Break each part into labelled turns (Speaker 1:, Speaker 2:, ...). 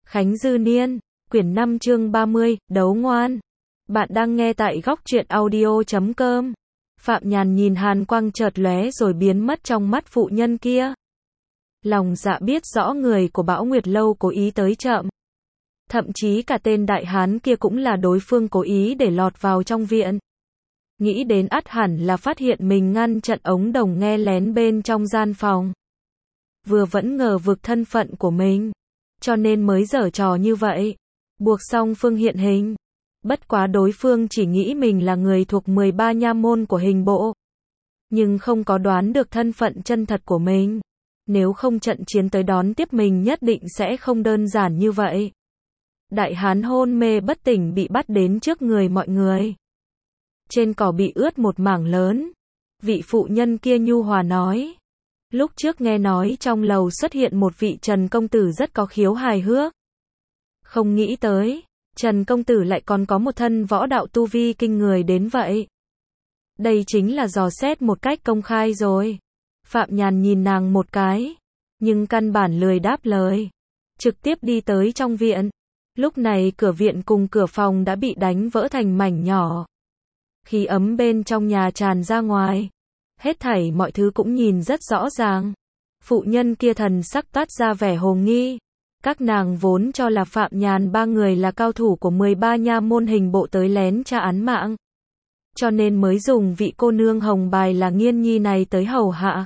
Speaker 1: Khánh Dư Niên, quyển 5 chương 30, đấu ngoan. Bạn đang nghe tại góc truyện audio.com. Phạm Nhàn nhìn hàn quang chợt lóe rồi biến mất trong mắt phụ nhân kia. Lòng dạ biết rõ người của Bão Nguyệt Lâu cố ý tới chậm. Thậm chí cả tên đại hán kia cũng là đối phương cố ý để lọt vào trong viện. Nghĩ đến ắt hẳn là phát hiện mình ngăn chặn ống đồng nghe lén bên trong gian phòng. Vừa vẫn ngờ vực thân phận của mình, cho nên mới giở trò như vậy, buộc song phương hiện hình. Bất quá đối phương chỉ nghĩ mình là người thuộc 13 nha môn của hình bộ, nhưng không có đoán được thân phận chân thật của mình. Nếu không trận chiến tới đón tiếp mình nhất định sẽ không đơn giản như vậy. Đại hán hôn mê bất tỉnh bị bắt đến trước người mọi người. Trên cỏ bị ướt một mảng lớn. Vị phụ nhân kia nhu hòa nói. Lúc trước nghe nói trong lầu xuất hiện một vị Trần công tử rất có khiếu hài hước. Không nghĩ tới, Trần công tử lại còn có một thân võ đạo tu vi kinh người đến vậy. Đây chính là dò xét một cách công khai rồi. Phạm Nhàn nhìn nàng một cái, nhưng căn bản lười đáp lời. Trực tiếp đi tới trong viện. Lúc này cửa viện cùng cửa phòng đã bị đánh vỡ thành mảnh nhỏ. Khí ấm bên trong nhà tràn ra ngoài. Hết thảy mọi thứ cũng nhìn rất rõ ràng. Phụ nhân kia thần sắc toát ra vẻ hồ nghi. Các nàng vốn cho là Phạm Nhàn ba người là cao thủ của 13 nha môn hình bộ tới lén tra án mạng. Cho nên mới dùng vị cô nương hồng bài là Nghiên Nhi này tới hầu hạ.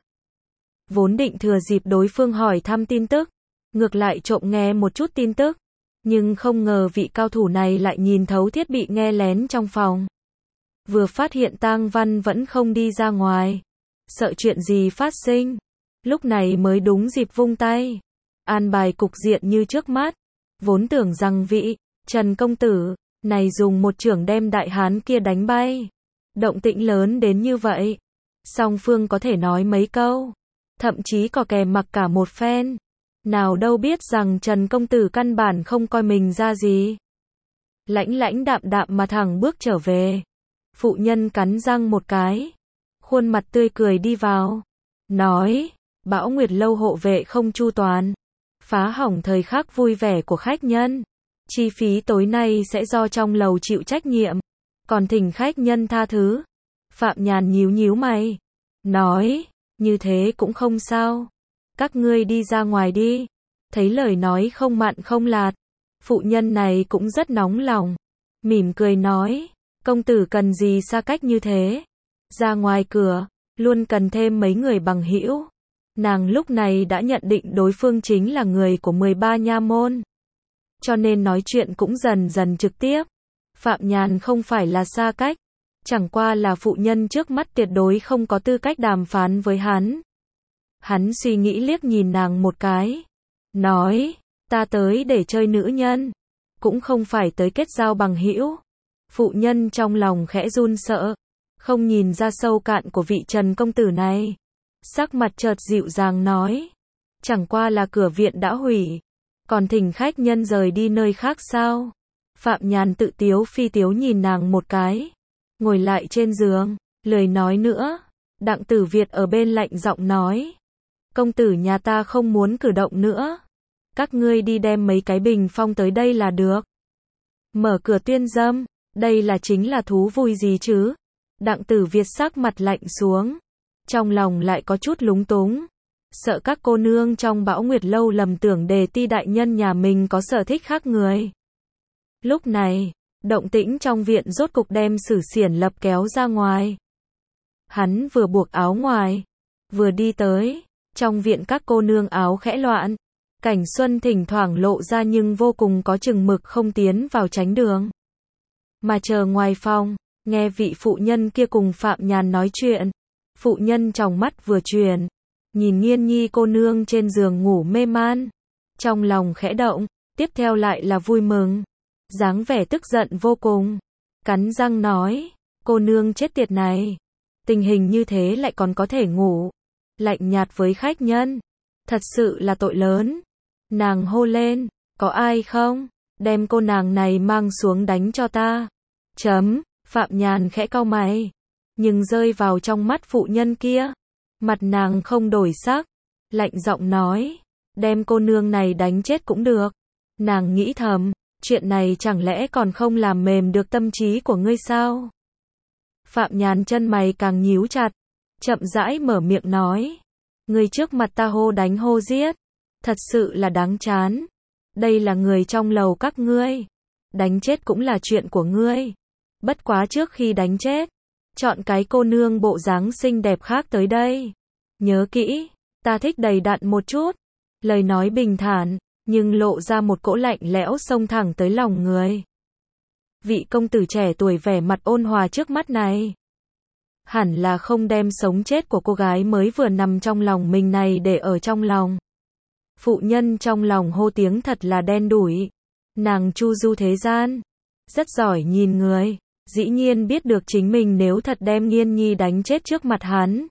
Speaker 1: Vốn định thừa dịp đối phương hỏi thăm tin tức, ngược lại trộm nghe một chút tin tức. Nhưng không ngờ vị cao thủ này lại nhìn thấu thiết bị nghe lén trong phòng. Vừa phát hiện tang văn vẫn không đi ra ngoài. Sợ chuyện gì phát sinh. Lúc này mới đúng dịp vung tay. An bài cục diện như trước mắt. Vốn tưởng rằng vị Trần công tử này dùng một chưởng đem đại hán kia đánh bay. Động tĩnh lớn đến như vậy. Song phương có thể nói mấy câu. Thậm chí có kè mặc cả một phen. Nào đâu biết rằng Trần công tử căn bản không coi mình ra gì. Lãnh lãnh đạm đạm mà thẳng bước trở về. Phụ nhân cắn răng một cái. Khuôn mặt tươi cười đi vào. Nói, Bão Nguyệt Lâu hộ vệ không chu toàn. Phá hỏng thời khắc vui vẻ của khách nhân. Chi phí tối nay sẽ do trong lầu chịu trách nhiệm. Còn thỉnh khách nhân tha thứ. Phạm Nhàn nhíu nhíu mày. Nói, như thế cũng không sao. Các ngươi đi ra ngoài đi. Thấy lời nói không mặn không lạt. Phụ nhân này cũng rất nóng lòng. Mỉm cười nói. Công tử cần gì xa cách như thế? Ra ngoài cửa, luôn cần thêm mấy người bằng hữu. Nàng lúc này đã nhận định đối phương chính là người của 13 nha môn. Cho nên nói chuyện cũng dần dần trực tiếp. Phạm Nhàn không phải là xa cách. Chẳng qua là phụ nhân trước mắt tuyệt đối không có tư cách đàm phán với hắn. Hắn suy nghĩ liếc nhìn nàng một cái. Nói, ta tới để chơi nữ nhân. Cũng không phải tới kết giao bằng hữu. Phụ nhân trong lòng khẽ run sợ. Không nhìn ra sâu cạn của vị Trần công tử này. Sắc mặt chợt dịu dàng nói. Chẳng qua là cửa viện đã hủy. Còn thỉnh khách nhân rời đi nơi khác sao? Phạm Nhàn tự tiếu phi tiếu nhìn nàng một cái. Ngồi lại trên giường. Lười nói nữa. Đặng Tử Việt ở bên lạnh giọng nói. Công tử nhà ta không muốn cử động nữa. Các ngươi đi đem mấy cái bình phong tới đây là được. Mở cửa tuyên dâm. Đây là chính là thú vui gì chứ? Đặng Tử Việt sắc mặt lạnh xuống. Trong lòng lại có chút lúng túng. Sợ các cô nương trong Bão Nguyệt Lâu lầm tưởng Đề Ti đại nhân nhà mình có sở thích khác người. Lúc này, động tĩnh trong viện rốt cục đem Sử Xiển Lập kéo ra ngoài. Hắn vừa buộc áo ngoài, vừa đi tới. Trong viện các cô nương áo khẽ loạn. Cảnh xuân thỉnh thoảng lộ ra nhưng vô cùng có chừng mực không tiến vào tránh đường. Mà chờ ngoài phòng, nghe vị phụ nhân kia cùng Phạm Nhàn nói chuyện. Phụ nhân trong mắt vừa chuyển, nhìn Nghiên Nhi cô nương trên giường ngủ mê man. Trong lòng khẽ động, tiếp theo lại là vui mừng. Dáng vẻ tức giận vô cùng. Cắn răng nói, cô nương chết tiệt này. Tình hình như thế lại còn có thể ngủ. Lạnh nhạt với khách nhân. Thật sự là tội lớn. Nàng hô lên, có ai không? Đem cô nàng này mang xuống đánh cho ta. Phạm Nhàn khẽ cau mày. Nhưng rơi vào trong mắt phụ nhân kia. Mặt nàng không đổi sắc. Lạnh giọng nói. Đem cô nương này đánh chết cũng được. Nàng nghĩ thầm, chuyện này chẳng lẽ còn không làm mềm được tâm trí của ngươi sao? Phạm Nhàn chân mày càng nhíu chặt, chậm rãi mở miệng nói. Ngươi trước mặt ta hô đánh hô giết, thật sự là đáng chán. Đây là người trong lầu các ngươi, đánh chết cũng là chuyện của ngươi. Bất quá trước khi đánh chết, chọn cái cô nương bộ dáng xinh đẹp khác tới đây. Nhớ kỹ, ta thích đầy đặn một chút. Lời nói bình thản, nhưng lộ ra một cỗ lạnh lẽo xông thẳng tới lòng người. Vị công tử trẻ tuổi vẻ mặt ôn hòa trước mắt này, hẳn là không đem sống chết của cô gái mới vừa nằm trong lòng mình này để ở trong lòng. Phụ nhân trong lòng hô tiếng thật là đen đủi. Nàng chu du thế gian, rất giỏi nhìn người, dĩ nhiên biết được chính mình nếu thật đem Nghiên Nhi đánh chết trước mặt hắn.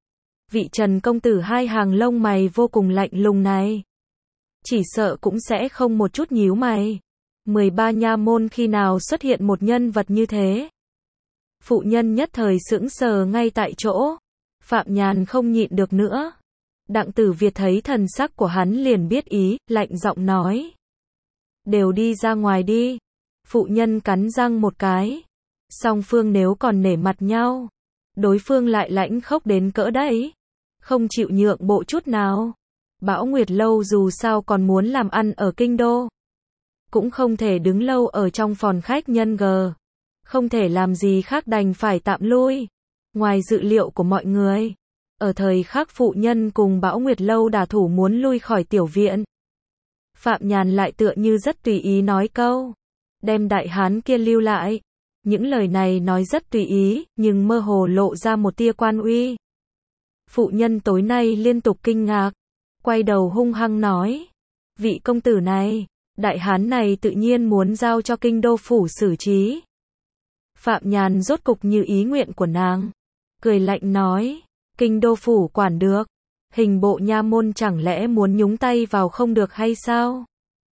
Speaker 1: Vị Trần công tử hai hàng lông mày vô cùng lạnh lùng này, chỉ sợ cũng sẽ không một chút nhíu mày. 13 nha môn khi nào xuất hiện một nhân vật như thế? Phụ nhân nhất thời sững sờ ngay tại chỗ. Phạm Nhàn không nhịn được nữa. Đặng Tử Việt thấy thần sắc của hắn liền biết ý, lạnh giọng nói. Đều đi ra ngoài đi. Phụ nhân cắn răng một cái. Song phương nếu còn nể mặt nhau, đối phương lại lãnh khốc đến cỡ đấy, không chịu nhượng bộ chút nào. Bão Nguyệt Lâu dù sao còn muốn làm ăn ở kinh đô, cũng không thể đứng lâu ở trong phòng khách nhân g. Không thể làm gì khác đành phải tạm lui. Ngoài dự liệu của mọi người, ở thời khắc phụ nhân cùng Bão Nguyệt Lâu đả thủ muốn lui khỏi tiểu viện, Phạm Nhàn lại tựa như rất tùy ý nói câu, đem đại hán kia lưu lại. Những lời này nói rất tùy ý, nhưng mơ hồ lộ ra một tia quan uy. Phụ nhân tối nay liên tục kinh ngạc, quay đầu hung hăng nói, vị công tử này, đại hán này tự nhiên muốn giao cho kinh đô phủ xử trí. Phạm Nhàn rốt cục như ý nguyện của nàng, cười lạnh nói, kinh đô phủ quản được, hình bộ nha môn chẳng lẽ muốn nhúng tay vào không được hay sao?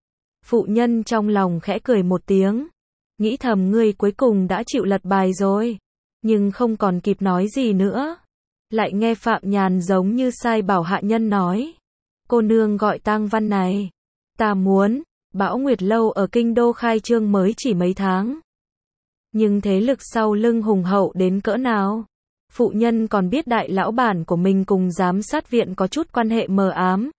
Speaker 1: Phụ nhân trong lòng khẽ cười một tiếng, nghĩ thầm ngươi cuối cùng đã chịu lật bài rồi, nhưng không còn kịp nói gì nữa. Lại nghe Phạm Nhàn giống như sai bảo hạ nhân nói, cô nương gọi tang văn này, ta muốn. Bão Nguyệt Lâu ở kinh đô khai trương mới chỉ mấy tháng, nhưng thế lực sau lưng hùng hậu đến cỡ nào? Phụ nhân còn biết đại lão bản của mình cùng giám sát viện có chút quan hệ mờ ám,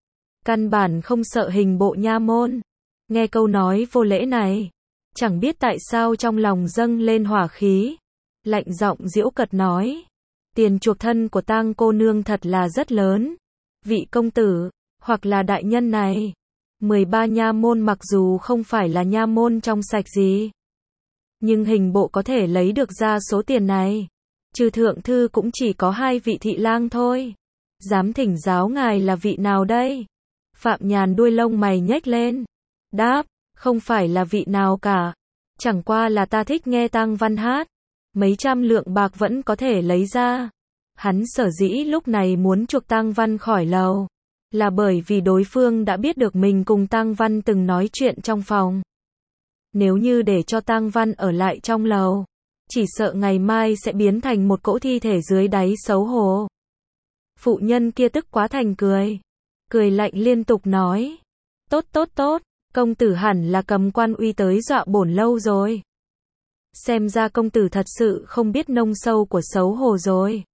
Speaker 1: căn bản không sợ hình bộ nha môn. Nghe câu nói vô lễ này, chẳng biết tại sao trong lòng dâng lên hỏa khí, lạnh giọng giễu cợt nói, tiền chuộc thân của tang cô nương thật là rất lớn. Vị công tử, hoặc là đại nhân này, 13 nha môn mặc dù không phải là nha môn trong sạch gì, nhưng hình bộ có thể lấy được ra số tiền này, trừ thượng thư cũng chỉ có 2 vị thị lang thôi. Dám thỉnh giáo ngài là vị nào đây? Phạm Nhàn đuôi lông mày nhếch lên, đáp, không phải là vị nào cả, chẳng qua là ta thích nghe tang văn hát, mấy trăm lượng bạc vẫn có thể lấy ra. Hắn sở dĩ lúc này muốn chuộc tang văn khỏi lầu, là bởi vì đối phương đã biết được mình cùng tang văn từng nói chuyện trong phòng. Nếu như để cho tang văn ở lại trong lầu, chỉ sợ ngày mai sẽ biến thành một cỗ thi thể dưới đáy xấu hổ. Phụ nhân kia tức quá thành cười, cười lạnh liên tục nói, tốt tốt tốt, công tử hẳn là cầm quan uy tới dọa bổn lâu rồi. Xem ra công tử thật sự không biết nông sâu của xấu hổ rồi.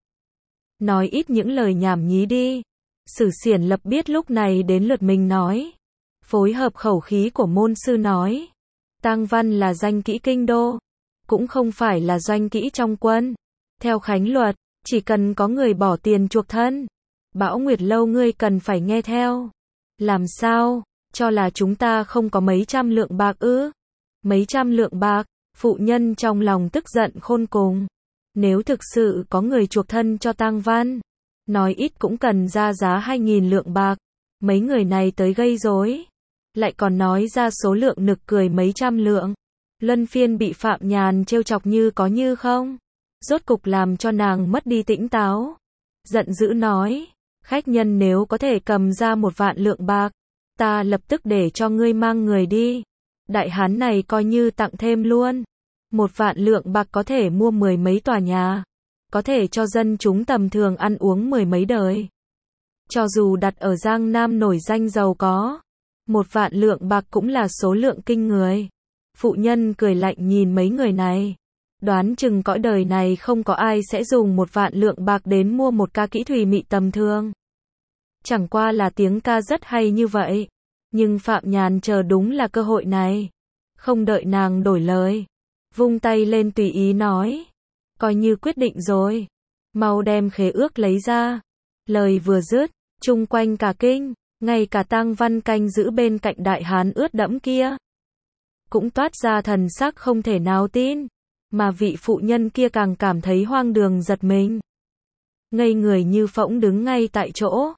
Speaker 1: Nói ít những lời nhảm nhí đi. Sử Xiển Lập biết lúc này đến lượt mình nói, phối hợp khẩu khí của môn sư nói, tang văn là danh kỹ kinh đô, cũng không phải là doanh kỹ trong quân. Theo khánh luật, chỉ cần có người bỏ tiền chuộc thân, Bão Nguyệt Lâu ngươi cần phải nghe theo. Làm sao, cho là chúng ta không có mấy trăm lượng bạc ư? Mấy trăm lượng bạc? Phụ nhân trong lòng tức giận khôn cùng. Nếu thực sự có người chuộc thân cho tang văn, nói ít cũng cần ra giá 2.000 lượng bạc. Mấy người này tới gây rối, lại còn nói ra số lượng nực cười mấy trăm lượng. Luân phiên bị Phạm Nhàn trêu chọc như có như không, rốt cục làm cho nàng mất đi tỉnh táo. Giận dữ nói, khách nhân nếu có thể cầm ra 1 vạn lượng bạc, ta lập tức để cho ngươi mang người đi. Đại hán này coi như tặng thêm luôn. 1 vạn lượng bạc có thể mua 10 mấy tòa nhà, có thể cho dân chúng tầm thường ăn uống 10 mấy đời. Cho dù đặt ở Giang Nam nổi danh giàu có, 1 vạn lượng bạc cũng là số lượng kinh người. Phụ nhân cười lạnh nhìn mấy người này. Đoán chừng cõi đời này không có ai sẽ dùng 1 vạn lượng bạc đến mua một ca kỹ thùy mị tầm thường. Chẳng qua là tiếng ca rất hay như vậy. Nhưng Phạm Nhàn chờ đúng là cơ hội này. Không đợi nàng đổi lời. Vung tay lên tùy ý nói. Coi như quyết định rồi. Mau đem khế ước lấy ra. Lời vừa dứt, chung quanh cả kinh, ngay cả Tang Văn canh giữ bên cạnh đại hán ướt đẫm kia. Cũng toát ra thần sắc không thể nào tin. Mà vị phụ nhân kia càng cảm thấy hoang đường giật mình. Ngây người như phỗng đứng ngay tại chỗ.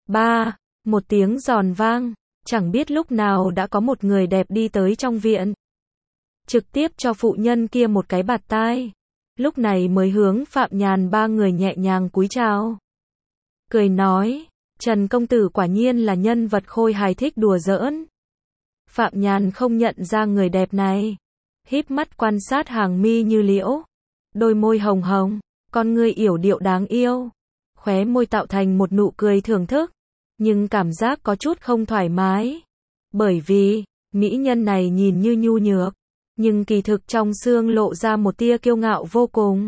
Speaker 1: Một tiếng giòn vang. Chẳng biết lúc nào đã có một người đẹp đi tới trong viện. Trực tiếp cho phụ nhân kia một cái bạt tai. Lúc này mới hướng Phạm Nhàn 3 người nhẹ nhàng cúi chào. Cười nói, Trần công tử quả nhiên là nhân vật khôi hài thích đùa giỡn. Phạm Nhàn không nhận ra người đẹp này. Híp mắt quan sát hàng mi như liễu. Đôi môi hồng hồng, con ngươi yểu điệu đáng yêu. Khóe môi tạo thành một nụ cười thưởng thức. Nhưng cảm giác có chút không thoải mái. Bởi vì, mỹ nhân này nhìn như nhu nhược. Nhưng kỳ thực trong xương lộ ra một tia kiêu ngạo vô cùng.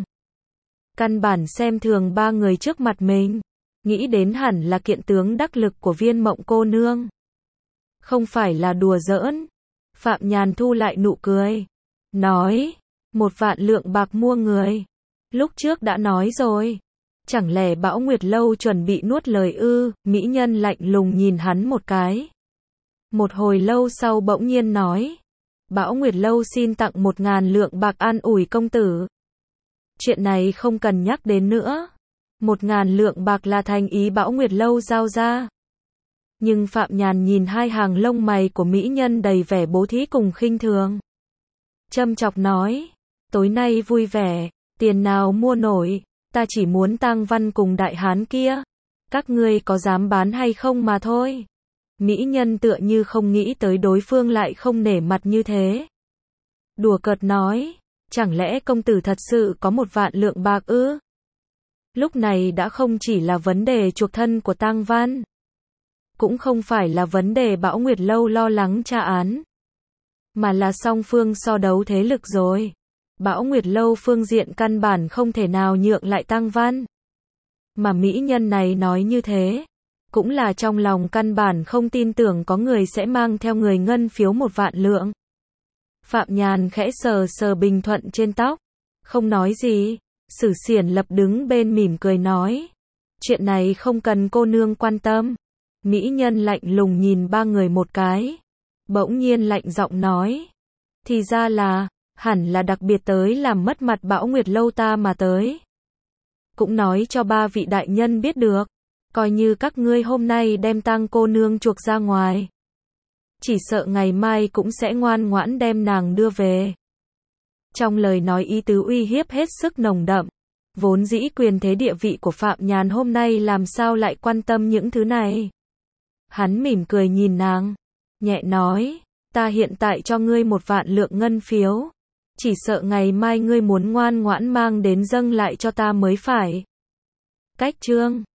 Speaker 1: Căn bản xem thường 3 người trước mặt mình. Nghĩ đến hẳn là kiện tướng đắc lực của Viên Mộng cô nương. Không phải là đùa giỡn. Phạm Nhàn thu lại nụ cười. Nói, 1 vạn lượng bạc mua người. Lúc trước đã nói rồi. Chẳng lẽ Bão Nguyệt Lâu chuẩn bị nuốt lời ư? Mỹ nhân lạnh lùng nhìn hắn một cái. Một hồi lâu sau bỗng nhiên nói. Bão Nguyệt Lâu xin tặng 1000 lượng bạc an ủi công tử. Chuyện này không cần nhắc đến nữa. 1000 lượng bạc là thành ý Bão Nguyệt Lâu giao ra. Nhưng Phạm Nhàn nhìn 2 hàng lông mày của mỹ nhân đầy vẻ bố thí cùng khinh thường. Châm chọc nói. Tối nay vui vẻ, tiền nào mua nổi. Ta chỉ muốn Tang Văn cùng đại hán kia. Các ngươi có dám bán hay không mà thôi. Mỹ nhân tựa như không nghĩ tới đối phương lại không nể mặt như thế. Đùa cợt nói. Chẳng lẽ công tử thật sự có 1 vạn lượng bạc ư? Lúc này đã không chỉ là vấn đề chuộc thân của Tang Văn. Cũng không phải là vấn đề Bão Nguyệt Lâu lo lắng tra án. Mà là song phương so đấu thế lực rồi. Bão Nguyệt Lâu phương diện căn bản không thể nào nhượng lại Tang Văn. Mà mỹ nhân này nói như thế. Cũng là trong lòng căn bản không tin tưởng có người sẽ mang theo người ngân phiếu 1 vạn lượng. Phạm Nhàn khẽ sờ sờ bình thuận trên tóc. Không nói gì. Sử Xiển Lập đứng bên mỉm cười nói. Chuyện này không cần cô nương quan tâm. Mỹ nhân lạnh lùng nhìn 3 người một cái. Bỗng nhiên lạnh giọng nói. Thì ra là, hẳn là đặc biệt tới làm mất mặt Bão Nguyệt Lâu ta mà tới. Cũng nói cho 3 vị đại nhân biết được. Coi như các ngươi hôm nay đem Tang cô nương chuộc ra ngoài. Chỉ sợ ngày mai cũng sẽ ngoan ngoãn đem nàng đưa về. Trong lời nói ý tứ uy hiếp hết sức nồng đậm. Vốn dĩ quyền thế địa vị của Phạm Nhàn hôm nay làm sao lại quan tâm những thứ này. Hắn mỉm cười nhìn nàng. Nhẹ nói, ta hiện tại cho ngươi 1 vạn lượng ngân phiếu. Chỉ sợ ngày mai ngươi muốn ngoan ngoãn mang đến dâng lại cho ta mới phải. Cách chương